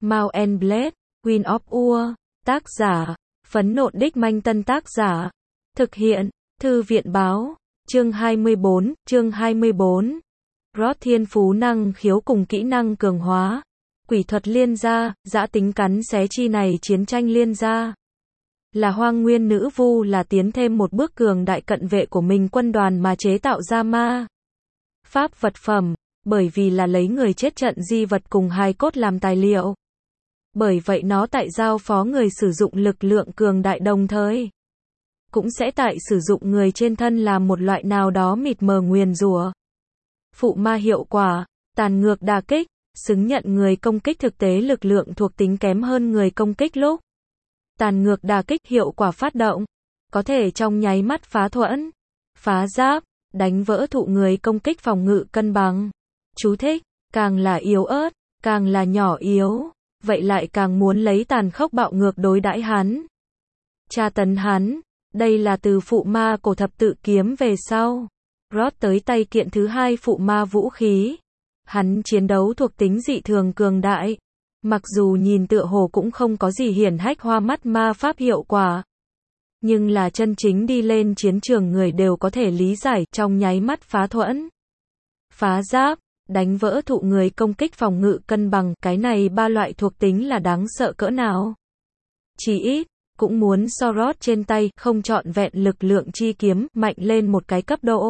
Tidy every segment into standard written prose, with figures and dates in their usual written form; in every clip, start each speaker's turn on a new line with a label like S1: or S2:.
S1: Mount and Blade, Queen of Ur, tác giả, Phấn Nộn Đích Manh Tân tác giả, thực hiện, Thư viện báo, chương 24, Rod thiên phú năng khiếu cùng kỹ năng cường hóa, quỷ thuật liên gia, dã tính cắn xé chi này chiến tranh liên gia. Là hoang nguyên nữ vu là tiến thêm một bước cường đại cận vệ của mình quân đoàn mà chế tạo ra ma pháp vật phẩm, bởi vì là lấy người chết trận di vật cùng hài cốt làm tài liệu. Bởi vậy nó tại giao phó người sử dụng lực lượng cường đại đồng thời cũng sẽ tại sử dụng người trên thân làm một loại nào đó mịt mờ nguyền rủa. Phụ ma hiệu quả, tàn ngược đả kích, xứng nhận người công kích thực tế lực lượng thuộc tính kém hơn người công kích lúc tàn ngược đả kích hiệu quả phát động, có thể trong nháy mắt phá thuẫn, phá giáp, đánh vỡ thụ người công kích phòng ngự cân bằng. Chú thích, càng là yếu ớt, càng là nhỏ yếu, vậy lại càng muốn lấy tàn khốc bạo ngược đối đãi hắn, tra tấn hắn. Đây là từ phụ ma cổ thập tự kiếm về sau. Rod tới tay kiện thứ hai phụ ma vũ khí. Hắn chiến đấu thuộc tính dị thường cường đại. Mặc dù nhìn tựa hồ cũng không có gì hiển hách hoa mắt ma pháp hiệu quả. Nhưng là chân chính đi lên chiến trường người đều có thể lý giải trong nháy mắt phá thuẫn, phá giáp, đánh vỡ thụ người công kích phòng ngự cân bằng. Cái này ba loại thuộc tính là đáng sợ cỡ nào. Chỉ ít cũng muốn so Rod trên tay không trọn vẹn lực lượng chi kiếm mạnh lên một cái cấp độ.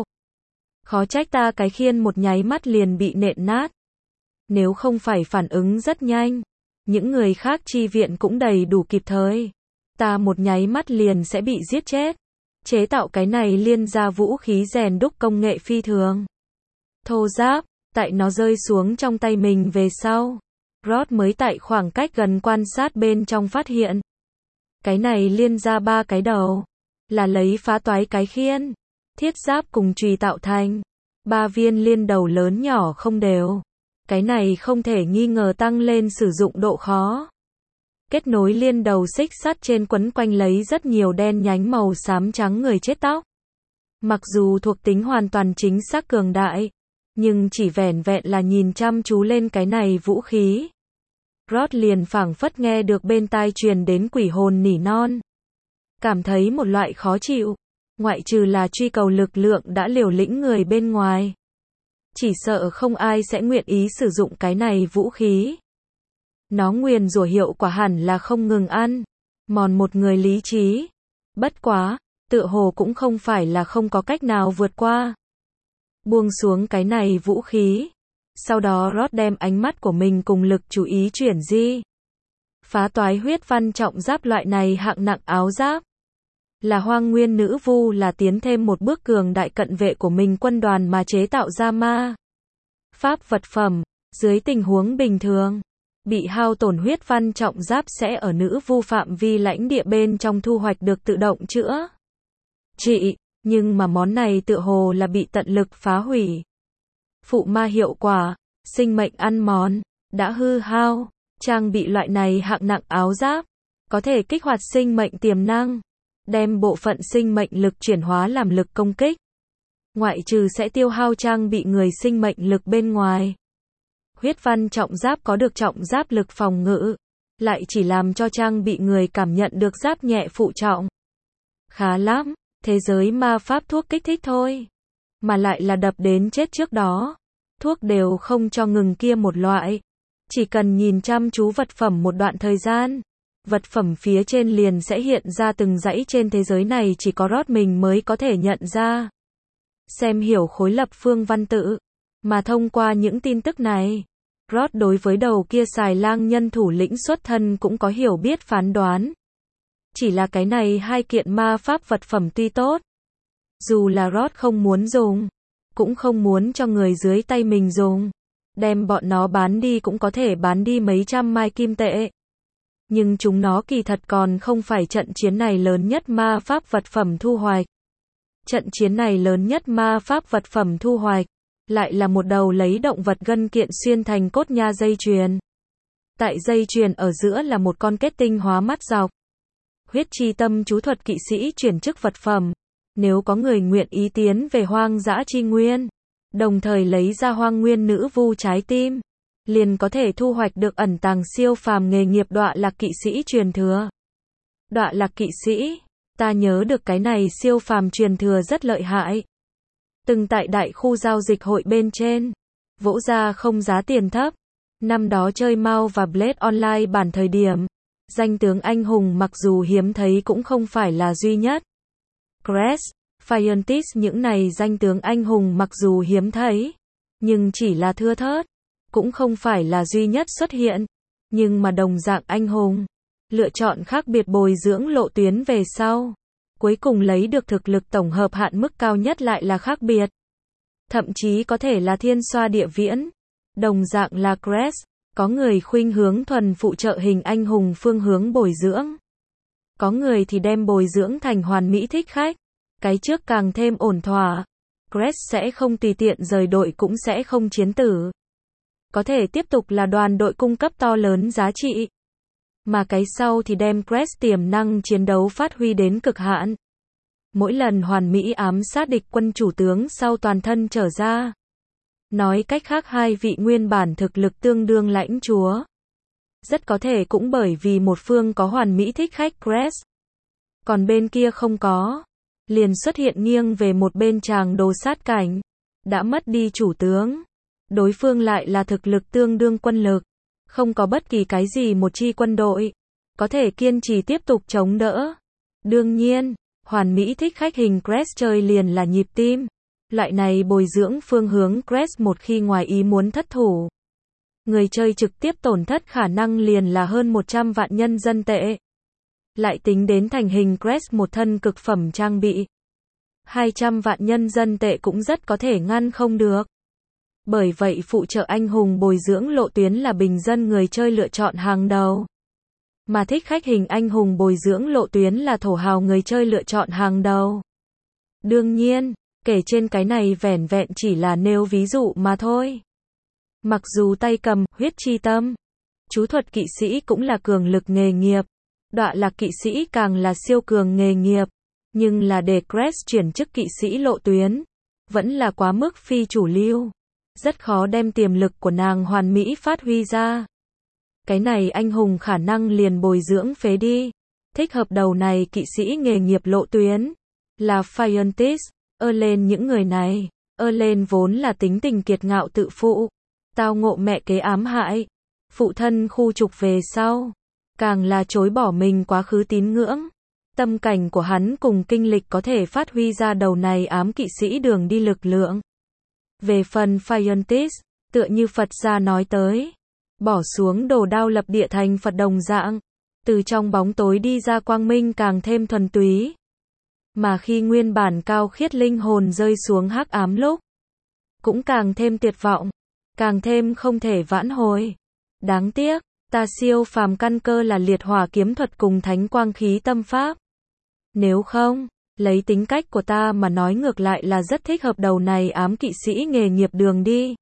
S1: Khó trách ta cái khiên một nháy mắt liền bị nện nát. Nếu không phải phản ứng rất nhanh, những người khác chi viện cũng đầy đủ kịp thời, ta một nháy mắt liền sẽ bị giết chết. Chế tạo cái này liên gia vũ khí rèn đúc công nghệ phi thường thô giáp, tại nó rơi xuống trong tay mình về sau, Rod mới tại khoảng cách gần quan sát bên trong phát hiện. Cái này liên ra ba cái đầu, là lấy phá toái cái khiên, thiết giáp cùng chùy tạo thành. Ba viên liên đầu lớn nhỏ không đều. Cái này không thể nghi ngờ tăng lên sử dụng độ khó. Kết nối liên đầu xích sắt trên quấn quanh lấy rất nhiều đen nhánh màu xám trắng người chết tóc. Mặc dù thuộc tính hoàn toàn chính xác cường đại, nhưng chỉ vẻn vẹn là nhìn chăm chú lên cái này vũ khí, Rod liền phảng phất nghe được bên tai truyền đến quỷ hồn nỉ non. Cảm thấy một loại khó chịu, ngoại trừ là truy cầu lực lượng đã liều lĩnh người bên ngoài. Chỉ sợ không ai sẽ nguyện ý sử dụng cái này vũ khí. Nó nguyền rủa hiệu quả hẳn là không ngừng ăn mòn một người lý trí. Bất quá, tựa hồ cũng không phải là không có cách nào vượt qua. Buông xuống cái này vũ khí. Sau đó Rod đem ánh mắt của mình cùng lực chú ý chuyển di. Phá toái huyết văn trọng giáp loại này hạng nặng áo giáp. Là hoang nguyên nữ vu là tiến thêm một bước cường đại cận vệ của mình quân đoàn mà chế tạo ra ma pháp vật phẩm. Dưới tình huống bình thường, bị hao tổn huyết văn trọng giáp sẽ ở nữ vu phạm vi lãnh địa bên trong thu hoạch được tự động chữa trị. Nhưng mà món này tựa hồ là bị tận lực phá hủy. Phụ ma hiệu quả, sinh mệnh ăn mòn, đã hư hao. Trang bị loại này hạng nặng áo giáp, có thể kích hoạt sinh mệnh tiềm năng, đem bộ phận sinh mệnh lực chuyển hóa làm lực công kích. Ngoại trừ sẽ tiêu hao trang bị người sinh mệnh lực bên ngoài. Huyết văn trọng giáp có được trọng giáp lực phòng ngự, lại chỉ làm cho trang bị người cảm nhận được giáp nhẹ phụ trọng. Khá lắm, thế giới ma pháp thuốc kích thích thôi. Mà lại là đập đến chết trước đó. Thuốc đều không cho ngừng kia một loại. Chỉ cần nhìn chăm chú vật phẩm một đoạn thời gian, vật phẩm phía trên liền sẽ hiện ra từng dãy trên thế giới này chỉ có Rod mình mới có thể nhận ra. Xem hiểu khối lập phương văn tự. Mà thông qua những tin tức này, Rod đối với đầu kia xài lang nhân thủ lĩnh xuất thân cũng có hiểu biết phán đoán. Chỉ là cái này hai kiện ma pháp vật phẩm tuy tốt, dù là Rod không muốn dùng, cũng không muốn cho người dưới tay mình dùng. Đem bọn nó bán đi cũng có thể bán đi mấy trăm mai kim tệ. Nhưng chúng nó kỳ thật còn không phải trận chiến này lớn nhất ma pháp vật phẩm thu hoạch. Trận chiến này lớn nhất ma pháp vật phẩm thu hoạch, lại là một đầu lấy động vật gân kiện xuyên thành cốt nha dây chuyền. Tại dây chuyền ở giữa là một con kết tinh hóa mắt dọc. Huyết chi tâm chú thuật kỵ sĩ chuyển chức vật phẩm. Nếu có người nguyện ý tiến về hoang dã chi nguyên, đồng thời lấy ra hoang nguyên nữ vu trái tim, liền có thể thu hoạch được ẩn tàng siêu phàm nghề nghiệp đọa lạc kỵ sĩ truyền thừa. Đọa lạc kỵ sĩ, ta nhớ được cái này siêu phàm truyền thừa rất lợi hại. Từng tại đại khu giao dịch hội bên trên, vỗ ra không giá tiền thấp. Năm đó chơi MAU và Blade Online bản thời điểm, danh tướng anh hùng mặc dù hiếm thấy cũng không phải là duy nhất. Crest, Fiontis những này danh tướng anh hùng mặc dù hiếm thấy, nhưng chỉ là thưa thớt, cũng không phải là duy nhất xuất hiện, nhưng mà đồng dạng anh hùng, lựa chọn khác biệt bồi dưỡng lộ tuyến về sau, cuối cùng lấy được thực lực tổng hợp hạn mức cao nhất lại là khác biệt. Thậm chí có thể là thiên xoa địa viễn, đồng dạng là Crest, có người khuynh hướng thuần phụ trợ hình anh hùng phương hướng bồi dưỡng. Có người thì đem bồi dưỡng thành hoàn mỹ thích khách, cái trước càng thêm ổn thỏa. Crest sẽ không tùy tiện rời đội cũng sẽ không chiến tử. Có thể tiếp tục là đoàn đội cung cấp to lớn giá trị. Mà cái sau thì đem Crest tiềm năng chiến đấu phát huy đến cực hạn. Mỗi lần hoàn mỹ ám sát địch quân chủ tướng sau toàn thân trở ra. Nói cách khác hai vị nguyên bản thực lực tương đương lãnh chúa. Rất có thể cũng bởi vì một phương có hoàn mỹ thích khách Crest. Còn bên kia không có. Liền xuất hiện nghiêng về một bên tràng đồ sát cảnh. Đã mất đi chủ tướng. Đối phương lại là thực lực tương đương quân lực. Không có bất kỳ cái gì một chi quân đội. Có thể kiên trì tiếp tục chống đỡ. Đương nhiên, hoàn mỹ thích khách hình Crest chơi liền là nhịp tim. Loại này bồi dưỡng phương hướng Crest một khi ngoài ý muốn thất thủ. Người chơi trực tiếp tổn thất khả năng liền là hơn 100 vạn nhân dân tệ. Lại tính đến thành hình Crest một thân cực phẩm trang bị. 200 vạn nhân dân tệ cũng rất có thể ngăn không được. Bởi vậy phụ trợ anh hùng bồi dưỡng lộ tuyến là bình dân người chơi lựa chọn hàng đầu. Mà thích khách hình anh hùng bồi dưỡng lộ tuyến là thổ hào người chơi lựa chọn hàng đầu. Đương nhiên, kể trên cái này vẻn vẹn chỉ là nêu ví dụ mà thôi. Mặc dù tay cầm, huyết chi tâm, chú thuật kỵ sĩ cũng là cường lực nghề nghiệp, đọa lạc kỵ sĩ càng là siêu cường nghề nghiệp, nhưng là để Crest chuyển chức kỵ sĩ lộ tuyến, vẫn là quá mức phi chủ lưu. Rất khó đem tiềm lực của nàng hoàn mỹ phát huy ra. Cái này anh hùng khả năng liền bồi dưỡng phế đi. Thích hợp đầu này kỵ sĩ nghề nghiệp lộ tuyến là Fiontis, Erlen những người này. Erlen vốn là tính tình kiệt ngạo tự phụ, tao ngộ mẹ kế ám hại, phụ thân khu trục về sau, càng là chối bỏ mình quá khứ tín ngưỡng. Tâm cảnh của hắn cùng kinh lịch có thể phát huy ra đầu này ám kỵ sĩ đường đi lực lượng. Về phần Fiontis, tựa như Phật gia nói tới, bỏ xuống đồ đao lập địa thành Phật đồng dạng, từ trong bóng tối đi ra quang minh càng thêm thuần túy. Mà khi nguyên bản cao khiết linh hồn rơi xuống hắc ám lúc, cũng càng thêm tuyệt vọng, càng thêm không thể vãn hồi. Đáng tiếc, ta siêu phàm căn cơ là liệt hỏa kiếm thuật cùng thánh quang khí tâm pháp. Nếu không, lấy tính cách của ta mà nói ngược lại là rất thích hợp đầu này ám kỵ sĩ nghề nghiệp đường đi.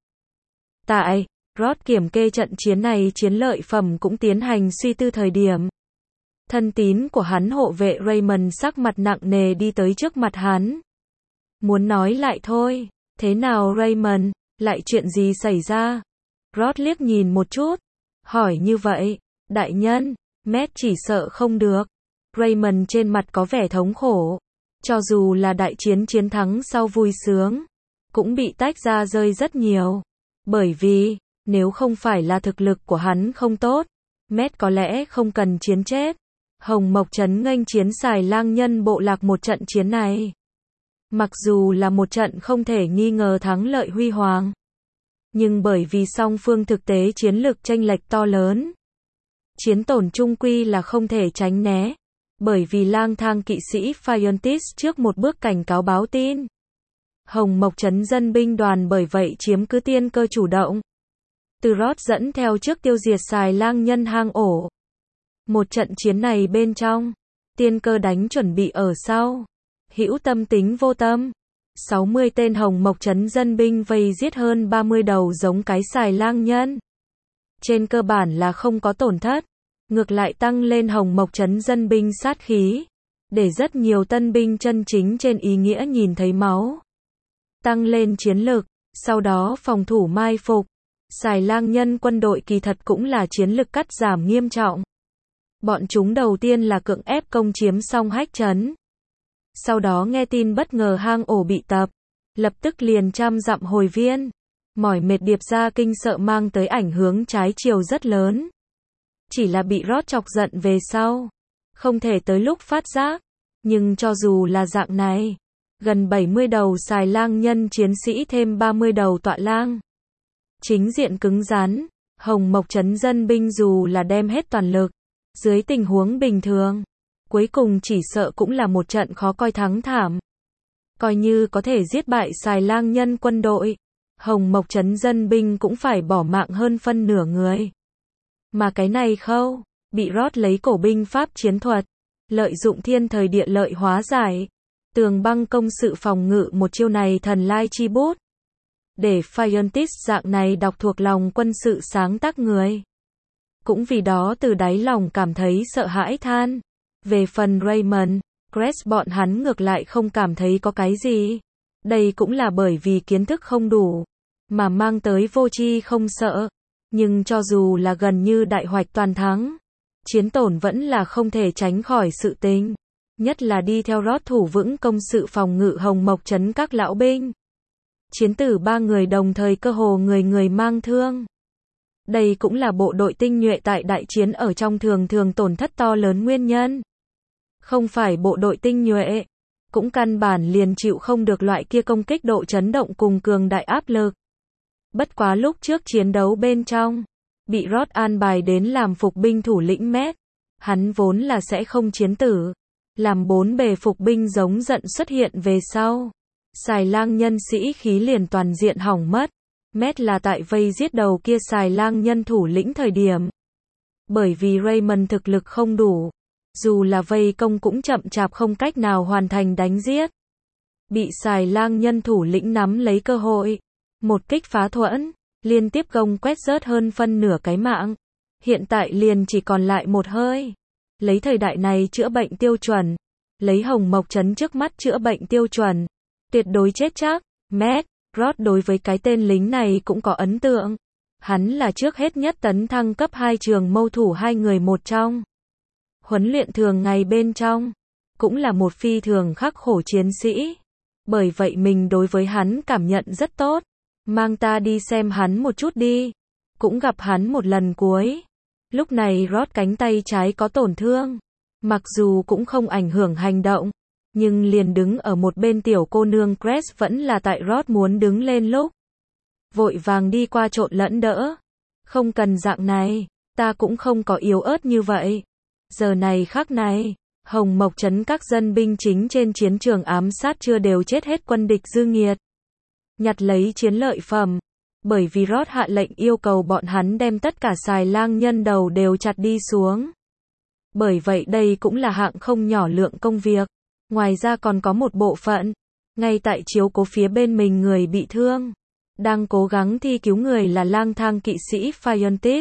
S1: Tại Rod kiểm kê trận chiến này chiến lợi phẩm cũng tiến hành suy tư thời điểm. Thân tín của hắn hộ vệ Raymond sắc mặt nặng nề đi tới trước mặt hắn. Muốn nói lại thôi, thế nào Raymond, lại chuyện gì xảy ra? Rod liếc nhìn một chút, hỏi như vậy, đại nhân, Matt chỉ sợ không được. Raymond trên mặt có vẻ thống khổ. Cho dù là đại chiến chiến thắng sau vui sướng, cũng bị tách ra rơi rất nhiều. Bởi vì, nếu không phải là thực lực của hắn không tốt, Matt có lẽ không cần chiến chết. Hồng Mộc Trấn nghênh chiến xài lang nhân bộ lạc một trận chiến này. Mặc dù là một trận không thể nghi ngờ thắng lợi huy hoàng. Nhưng bởi vì song phương thực tế chiến lược chênh lệch to lớn. Chiến tổn chung quy là không thể tránh né. Bởi vì lang thang kỵ sĩ Fiontis trước một bước cảnh cáo báo tin. Hồng Mộc Trấn dân binh đoàn bởi vậy chiếm cứ tiên cơ chủ động. Từ Rod dẫn theo trước tiêu diệt xài lang nhân hang ổ. Một trận chiến này bên trong, tiên cơ đánh chuẩn bị ở sau. Hữu tâm tính vô tâm. 60 tên Hồng Mộc Trấn dân binh vây giết hơn 30 đầu giống cái xài lang nhân. Trên cơ bản là không có tổn thất. Ngược lại tăng lên Hồng Mộc Trấn dân binh sát khí. Để rất nhiều tân binh chân chính trên ý nghĩa nhìn thấy máu. Tăng lên chiến lực, sau đó phòng thủ mai phục. Xài lang nhân quân đội kỳ thật cũng là chiến lực cắt giảm nghiêm trọng. Bọn chúng đầu tiên là cưỡng ép công chiếm xong Hách trấn. Sau đó nghe tin bất ngờ hang ổ bị tập, lập tức liền trăm dặm hồi viên. Mỏi mệt điệp ra kinh sợ mang tới ảnh hưởng trái chiều rất lớn. Chỉ là bị Roth chọc giận về sau, không thể tới lúc phát giác. Nhưng cho dù là dạng này, gần 70 đầu xài lang nhân chiến sĩ thêm 30 đầu tọa lang. Chính diện cứng rắn, Hồng Mộc trấn dân binh dù là đem hết toàn lực, dưới tình huống bình thường, cuối cùng chỉ sợ cũng là một trận khó coi thắng thảm. Coi như có thể giết bại xài lang nhân quân đội, Hồng Mộc trấn dân binh cũng phải bỏ mạng hơn phân nửa người. Mà cái này khâu, bị Roth lấy cổ binh pháp chiến thuật, lợi dụng thiên thời địa lợi hóa giải, tường băng công sự phòng ngự một chiêu này thần lai chi bút. Để Fiontis dạng này đọc thuộc lòng quân sự sáng tác người. Cũng vì đó từ đáy lòng cảm thấy sợ hãi than. Về phần Raymond, Crest bọn hắn ngược lại không cảm thấy có cái gì. Đây cũng là bởi vì kiến thức không đủ, mà mang tới vô tri không sợ. Nhưng cho dù là gần như đại hoạch toàn thắng, chiến tổn vẫn là không thể tránh khỏi sự tình. Nhất là đi theo Roth thủ vững công sự phòng ngự Hồng Mộc trấn các lão binh. Chiến tử 3 người đồng thời cơ hồ người người mang thương. Đây cũng là bộ đội tinh nhuệ tại đại chiến ở trong thường tổn thất to lớn nguyên nhân. Không phải bộ đội tinh nhuệ, cũng căn bản liền chịu không được loại kia công kích độ chấn động cùng cường đại áp lực. Bất quá lúc trước chiến đấu bên trong, bị Roth an bài đến làm phục binh thủ lĩnh Met. Hắn vốn là sẽ không chiến tử, làm 4 bề phục binh giống giận xuất hiện về sau. Xài lang nhân sĩ khí liền toàn diện hỏng mất. Met là tại vây giết đầu kia xài lang nhân thủ lĩnh thời điểm. Bởi vì Raymond thực lực không đủ, dù là vây công cũng chậm chạp không cách nào hoàn thành đánh giết. Bị xài lang nhân thủ lĩnh nắm lấy cơ hội, một kích phá thuẫn, liên tiếp công quét rớt hơn phân nửa cái mạng. Hiện tại liền chỉ còn lại một hơi. Lấy thời đại này chữa bệnh tiêu chuẩn, lấy Hồng Mộc trấn trước mắt chữa bệnh tiêu chuẩn, tuyệt đối chết chắc. Matt, Roth đối với cái tên lính này cũng có ấn tượng. Hắn là trước hết nhất tấn thăng cấp 2 trường mâu thủ 2 người một trong. Huấn luyện thường ngày bên trong, cũng là một phi thường khắc khổ chiến sĩ. Bởi vậy mình đối với hắn cảm nhận rất tốt. Mang ta đi xem hắn một chút đi. Cũng gặp hắn một lần cuối. Lúc này Roth cánh tay trái có tổn thương. Mặc dù cũng không ảnh hưởng hành động, nhưng liền đứng ở một bên tiểu cô nương Crest vẫn là tại Roth muốn đứng lên lúc. Vội vàng đi qua trộn lẫn đỡ. Không cần dạng này, ta cũng không có yếu ớt như vậy. Giờ này khắc này, Hồng Mộc trấn các dân binh chính trên chiến trường ám sát chưa đều chết hết quân địch dư nghiệt. Nhặt lấy chiến lợi phẩm. Bởi vì Roth hạ lệnh yêu cầu bọn hắn đem tất cả xài lang nhân đầu đều chặt đi xuống. Bởi vậy đây cũng là hạng không nhỏ lượng công việc. Ngoài ra còn có một bộ phận, ngay tại chiếu cố phía bên mình người bị thương. Đang cố gắng thi cứu người là lang thang kỵ sĩ Fiontis.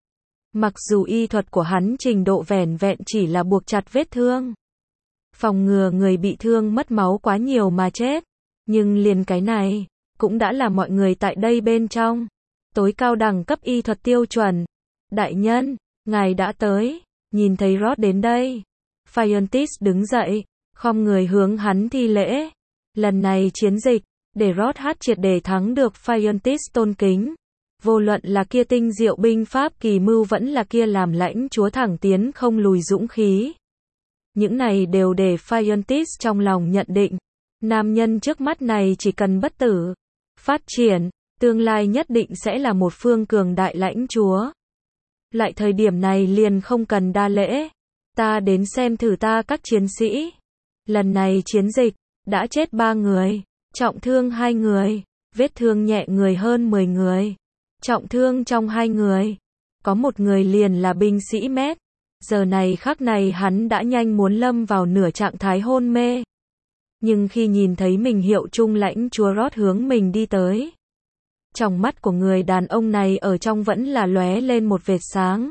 S1: Mặc dù y thuật của hắn trình độ vẻn vẹn chỉ là buộc chặt vết thương. Phòng ngừa người bị thương mất máu quá nhiều mà chết. Nhưng liền cái này, cũng đã là mọi người tại đây bên trong. Tối cao đẳng cấp y thuật tiêu chuẩn. Đại nhân, ngài đã tới. Nhìn thấy Roth đến đây. Fiontis đứng dậy, khom người hướng hắn thi lễ. Lần này chiến dịch, để Roth hát triệt để thắng được Fiontis tôn kính. Vô luận là kia tinh diệu binh pháp kỳ mưu vẫn là kia làm lãnh chúa thẳng tiến không lùi dũng khí. Những này đều để Fiontis trong lòng nhận định. Nam nhân trước mắt này chỉ cần bất tử, phát triển, tương lai nhất định sẽ là một phương cường đại lãnh chúa. Lại thời điểm này liền không cần đa lễ. Ta đến xem thử ta các chiến sĩ. Lần này chiến dịch, đã chết 3 người, trọng thương 2 người, vết thương nhẹ người hơn 10 người. Trọng thương trong 2 người, có một người liền là binh sĩ Met. Giờ này khắc này hắn đã nhanh muốn lâm vào nửa trạng thái hôn mê. Nhưng khi nhìn thấy mình hiệu trung lãnh chúa Roth hướng mình đi tới, trong mắt của người đàn ông này ở trong vẫn là lóe lên một vệt sáng.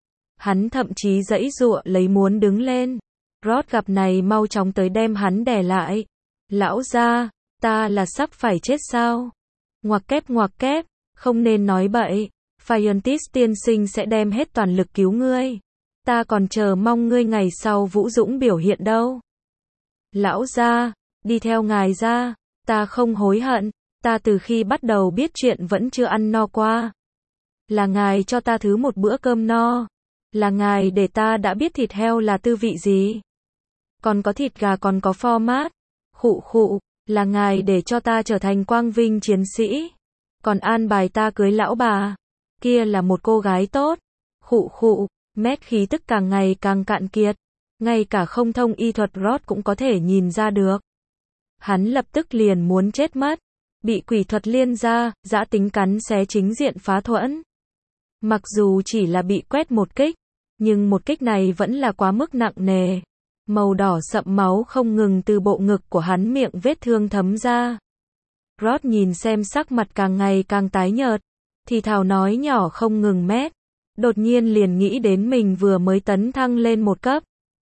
S1: Hắn thậm chí giãy giụa lấy muốn đứng lên. Roth gặp này mau chóng tới đem hắn đè lại. Lão gia, ta là sắp phải chết sao? Ngoặc kép, Không nên nói bậy, Phiontis tiên sinh sẽ đem hết toàn lực cứu ngươi. Ta còn chờ mong ngươi ngày sau vũ dũng biểu hiện đâu. Lão gia, đi theo ngài ra, ta không hối hận, ta từ khi bắt đầu biết chuyện vẫn chưa ăn no qua. Là ngài cho ta thứ một bữa cơm no, là ngài để ta đã biết thịt heo là tư vị gì. Còn có thịt gà còn có format, khụ khụ, là ngài để cho ta trở thành quang vinh chiến sĩ. Còn an bài ta cưới lão bà, kia là một cô gái tốt. Khụ khụ, Matt khí tức càng ngày càng cạn kiệt, ngay cả không thông y thuật Ross cũng có thể nhìn ra được. Hắn lập tức liền muốn chết mất, bị quỷ thuật liên gia, dã tính cắn xé chính diện phá thuẫn. Mặc dù chỉ là bị quét một kích, nhưng một kích này vẫn là quá mức nặng nề. Màu đỏ sậm máu không ngừng từ bộ ngực của hắn miệng vết thương thấm ra. Ross nhìn xem sắc mặt càng ngày càng tái nhợt, thì thào nói nhỏ không ngừng Matt. Đột nhiên liền nghĩ đến mình vừa mới tấn thăng lên một cấp.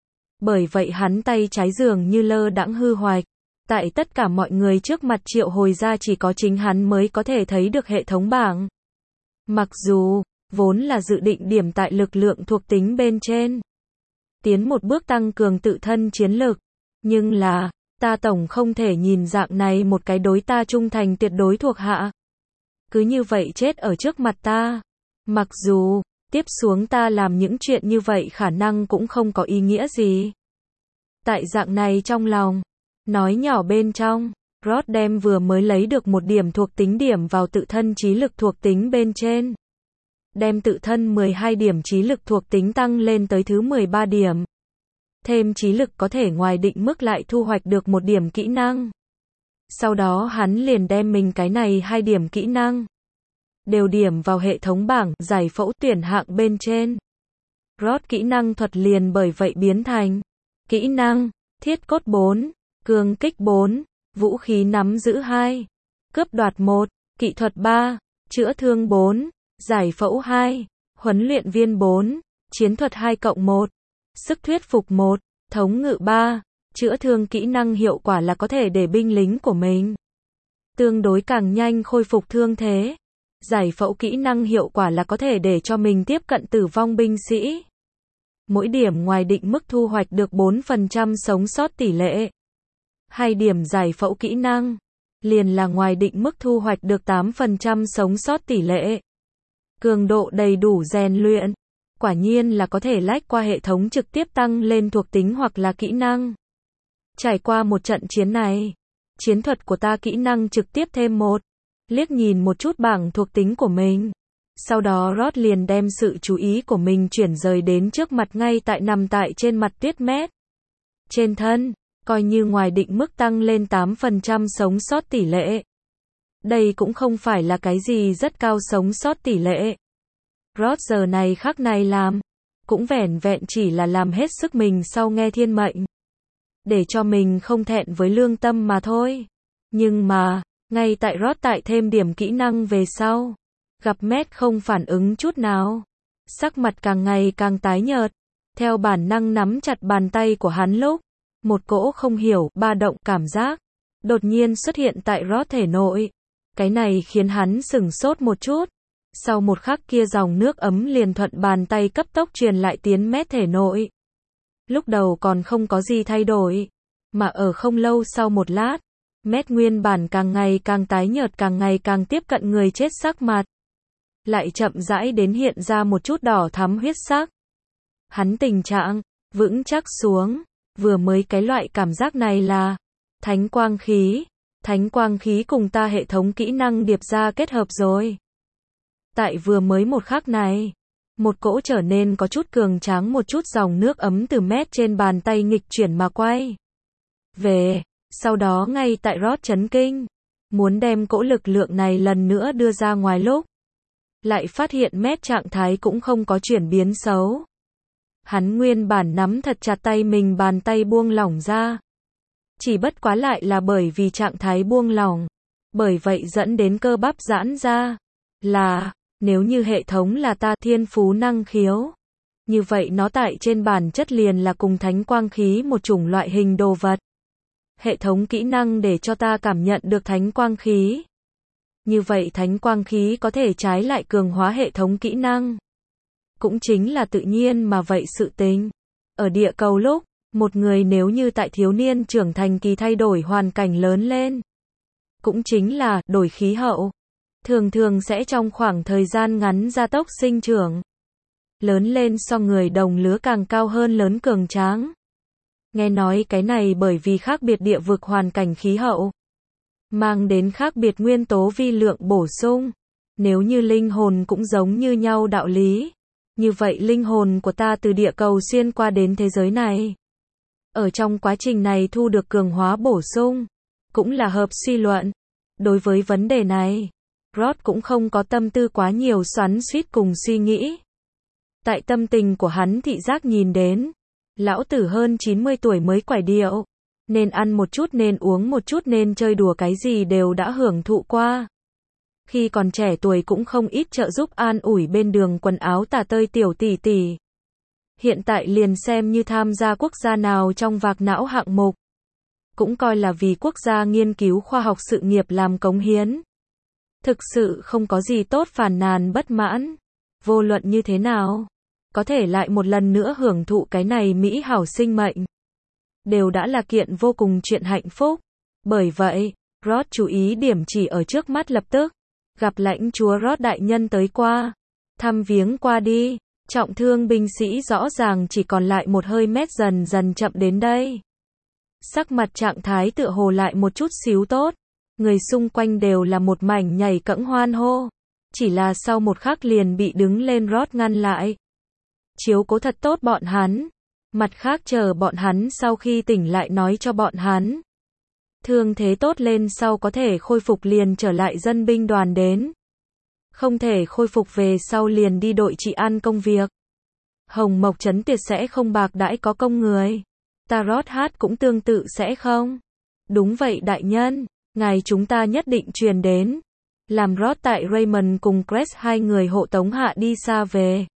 S1: Bởi vậy hắn tay trái dường như lơ đãng hư hoạch. Tại tất cả mọi người trước mặt triệu hồi ra chỉ có chính hắn mới có thể thấy được hệ thống bảng. Mặc dù, vốn là dự định điểm tại lực lượng thuộc tính bên trên. Tiến một bước tăng cường tự thân chiến lực. Nhưng là, ta tổng không thể nhìn dạng này một cái đối ta trung thành tuyệt đối thuộc hạ. Cứ như vậy chết ở trước mặt ta. Mặc dù, tiếp xuống ta làm những chuyện như vậy khả năng cũng không có ý nghĩa gì. Tại dạng này trong lòng, nói nhỏ bên trong, Ross đem vừa mới lấy được một điểm thuộc tính điểm vào tự thân trí lực thuộc tính bên trên. Đem tự thân 12 điểm trí lực thuộc tính tăng lên tới thứ 13 điểm. Thêm trí lực có thể ngoài định mức lại thu hoạch được một điểm kỹ năng. Sau đó hắn liền đem mình cái này 2 điểm kỹ năng đều điểm vào hệ thống bảng giải phẫu tuyển hạng bên trên. Ross kỹ năng thuật liền bởi vậy biến thành kỹ năng, thiết cốt 4, cường kích 4, vũ khí nắm giữ 2, cướp đoạt 1, kỹ thuật 3, chữa thương 4, giải phẫu 2, huấn luyện viên 4, chiến thuật 2+1, sức thuyết phục 1, thống ngự 3, chữa thương kỹ năng hiệu quả là có thể để binh lính của mình tương đối càng nhanh khôi phục thương thế. Giải phẫu kỹ năng hiệu quả là có thể để cho mình tiếp cận tử vong binh sĩ. Mỗi điểm ngoài định mức thu hoạch được 4% sống sót tỷ lệ. 2 điểm giải phẫu kỹ năng, liền là ngoài định mức thu hoạch được 8% sống sót tỷ lệ. Cường độ đầy đủ rèn luyện, quả nhiên là có thể lách qua hệ thống trực tiếp tăng lên thuộc tính hoặc là kỹ năng. Trải qua một trận chiến này, chiến thuật của ta kỹ năng trực tiếp thêm 1. Liếc nhìn một chút bảng thuộc tính của mình. Sau đó Ross liền đem sự chú ý của mình chuyển rời đến trước mặt ngay tại nằm tại trên mặt tuyết Matt. Trên thân, coi như ngoài định mức tăng lên 8% sống sót tỷ lệ. Đây cũng không phải là cái gì rất cao sống sót tỷ lệ. Ross giờ này khắc này làm, cũng vẻn vẹn chỉ là làm hết sức mình sau nghe thiên mệnh. Để cho mình không thẹn với lương tâm mà thôi. Nhưng mà, ngay tại Ross tại thêm điểm kỹ năng về sau, gặp Matt không phản ứng chút nào. Sắc mặt càng ngày càng tái nhợt, theo bản năng nắm chặt bàn tay của hắn lúc, một cỗ không hiểu, ba động cảm giác, đột nhiên xuất hiện tại Ross thể nội. Cái này khiến hắn sửng sốt một chút. Sau một khắc kia dòng nước ấm liền thuận bàn tay cấp tốc truyền lại tiến Matt thể nội. Lúc đầu còn không có gì thay đổi, mà ở không lâu sau một lát, Matt nguyên bản càng ngày càng tái nhợt càng ngày càng tiếp cận người chết sắc mặt. Lại chậm rãi đến hiện ra một chút đỏ thắm huyết sắc. Hắn tình trạng vững chắc xuống, vừa mới cái loại cảm giác này là thánh quang khí. Thánh quang khí cùng ta hệ thống kỹ năng điệp ra kết hợp rồi. Tại vừa mới một khắc này, một cỗ trở nên có chút cường tráng một chút dòng nước ấm từ Matt trên bàn tay nghịch chuyển mà quay về. Sau đó ngay tại Ross chấn kinh, muốn đem cỗ lực lượng này lần nữa đưa ra ngoài lúc, lại phát hiện Matt trạng thái cũng không có chuyển biến xấu. Hắn nguyên bản nắm thật chặt tay mình bàn tay buông lỏng ra. Chỉ bất quá lại là bởi vì trạng thái buông lỏng, bởi vậy dẫn đến cơ bắp giãn ra. Là, nếu như hệ thống là ta thiên phú năng khiếu, như vậy nó tại trên bản chất liền là cùng thánh quang khí một chủng loại hình đồ vật. Hệ thống kỹ năng để cho ta cảm nhận được thánh quang khí. Như vậy thánh quang khí có thể trái lại cường hóa hệ thống kỹ năng. Cũng chính là tự nhiên mà vậy sự tình. Ở địa cầu lúc, một người nếu như tại thiếu niên trưởng thành kỳ thay đổi hoàn cảnh lớn lên, cũng chính là đổi khí hậu, thường thường sẽ trong khoảng thời gian ngắn gia tốc sinh trưởng. Lớn lên so người đồng lứa càng cao hơn lớn cường tráng. Nghe nói cái này bởi vì khác biệt địa vực hoàn cảnh khí hậu, mang đến khác biệt nguyên tố vi lượng bổ sung. Nếu như linh hồn cũng giống như nhau đạo lý, như vậy linh hồn của ta từ địa cầu xuyên qua đến thế giới này. Ở trong quá trình này thu được cường hóa bổ sung, cũng là hợp suy luận. Đối với vấn đề này, Rod cũng không có tâm tư quá nhiều xoắn xuýt cùng suy nghĩ. Tại tâm tình của hắn thị giác nhìn đến, lão tử hơn 90 tuổi mới quải điệu, nên ăn một chút nên uống một chút nên chơi đùa cái gì đều đã hưởng thụ qua. Khi còn trẻ tuổi cũng không ít trợ giúp an ủi bên đường quần áo tả tơi tiểu tỷ tỷ. Hiện tại liền xem như tham gia quốc gia nào trong vạc não hạng mục, cũng coi là vì quốc gia nghiên cứu khoa học sự nghiệp làm cống hiến. Thực sự không có gì tốt phàn nàn bất mãn. Vô luận như thế nào, có thể lại một lần nữa hưởng thụ cái này mỹ hảo sinh mệnh, đều đã là kiện vô cùng chuyện hạnh phúc. Bởi vậy, Rod chú ý điểm chỉ ở trước mắt lập tức. Gặp lãnh chúa Rod đại nhân tới qua, thăm viếng qua đi, trọng thương binh sĩ rõ ràng chỉ còn lại một hơi mét dần dần chậm đến đây. Sắc mặt trạng thái tựa hồ lại một chút xíu tốt, người xung quanh đều là một mảnh nhảy cẫng hoan hô, chỉ là sau một khắc liền bị đứng lên Rod ngăn lại. Chiếu cố thật tốt bọn hắn, mặt khác chờ bọn hắn sau khi tỉnh lại nói cho bọn hắn. Thương thế tốt lên sau có thể khôi phục liền trở lại dân binh đoàn đến. Không thể khôi phục về sau liền đi đội trị an công việc. Hồng Mộc Trấn tuyệt sẽ không bạc đãi có công người. Tarot hát cũng tương tự sẽ không. Đúng vậy đại nhân, ngài chúng ta nhất định truyền đến. Làm Rod tại Raymond cùng Crest hai người hộ tống hạ đi xa về.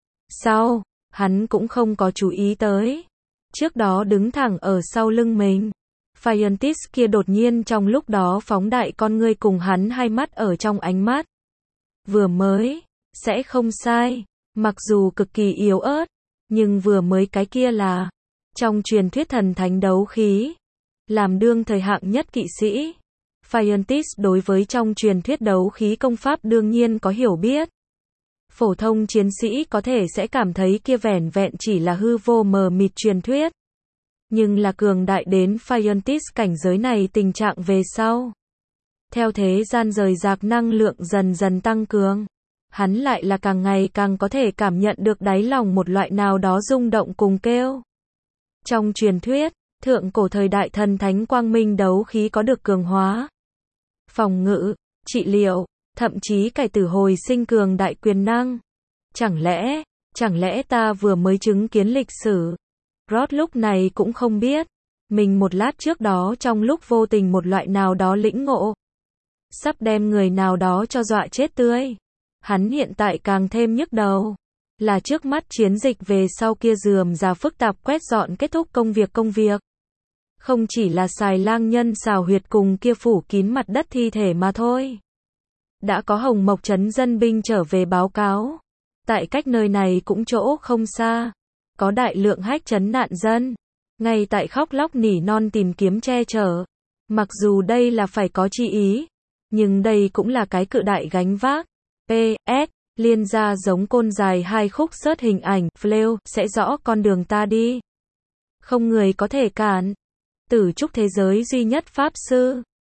S1: Sau, hắn cũng không có chú ý tới. Trước đó đứng thẳng ở sau lưng mình. Phiontis kia đột nhiên trong lúc đó phóng đại con ngươi cùng hắn hai mắt ở trong ánh mắt. Vừa mới, sẽ không sai, mặc dù cực kỳ yếu ớt, nhưng vừa mới cái kia là, trong truyền thuyết thần thánh đấu khí, làm đương thời hạng nhất kỵ sĩ. Phiontis đối với trong truyền thuyết đấu khí công pháp đương nhiên có hiểu biết. Phổ thông chiến sĩ có thể sẽ cảm thấy kia vẻn vẹn chỉ là hư vô mờ mịt truyền thuyết. Nhưng là cường đại đến Phiontis cảnh giới này tình trạng về sau. Theo thế gian rời rạc năng lượng dần dần tăng cường, hắn lại là càng ngày càng có thể cảm nhận được đáy lòng một loại nào đó rung động cùng kêu. Trong truyền thuyết, thượng cổ thời đại thần thánh quang minh đấu khí có được cường hóa, phòng ngự, trị liệu, thậm chí cải tử hồi sinh cường đại quyền năng. Chẳng lẽ ta vừa mới chứng kiến lịch sử? Rod lúc này cũng không biết, mình một lát trước đó trong lúc vô tình một loại nào đó lĩnh ngộ, sắp đem người nào đó cho dọa chết tươi. Hắn hiện tại càng thêm nhức đầu, là trước mắt chiến dịch về sau kia rườm rà phức tạp quét dọn kết thúc công việc. Không chỉ là xài lang nhân xào huyệt cùng kia phủ kín mặt đất thi thể mà thôi. Đã có Hồng Mộc Trấn dân binh trở về báo cáo. Tại cách nơi này cũng chỗ không xa, có đại lượng Hách Trấn nạn dân, ngay tại khóc lóc nỉ non tìm kiếm che chở. Mặc dù đây là phải có chi ý, nhưng đây cũng là cái cự đại gánh vác. PS, liên ra giống côn dài 2 khúc sớt hình ảnh, Fleo, sẽ rõ con đường ta đi. Không người có thể cản. Tử trúc thế giới duy nhất pháp sư.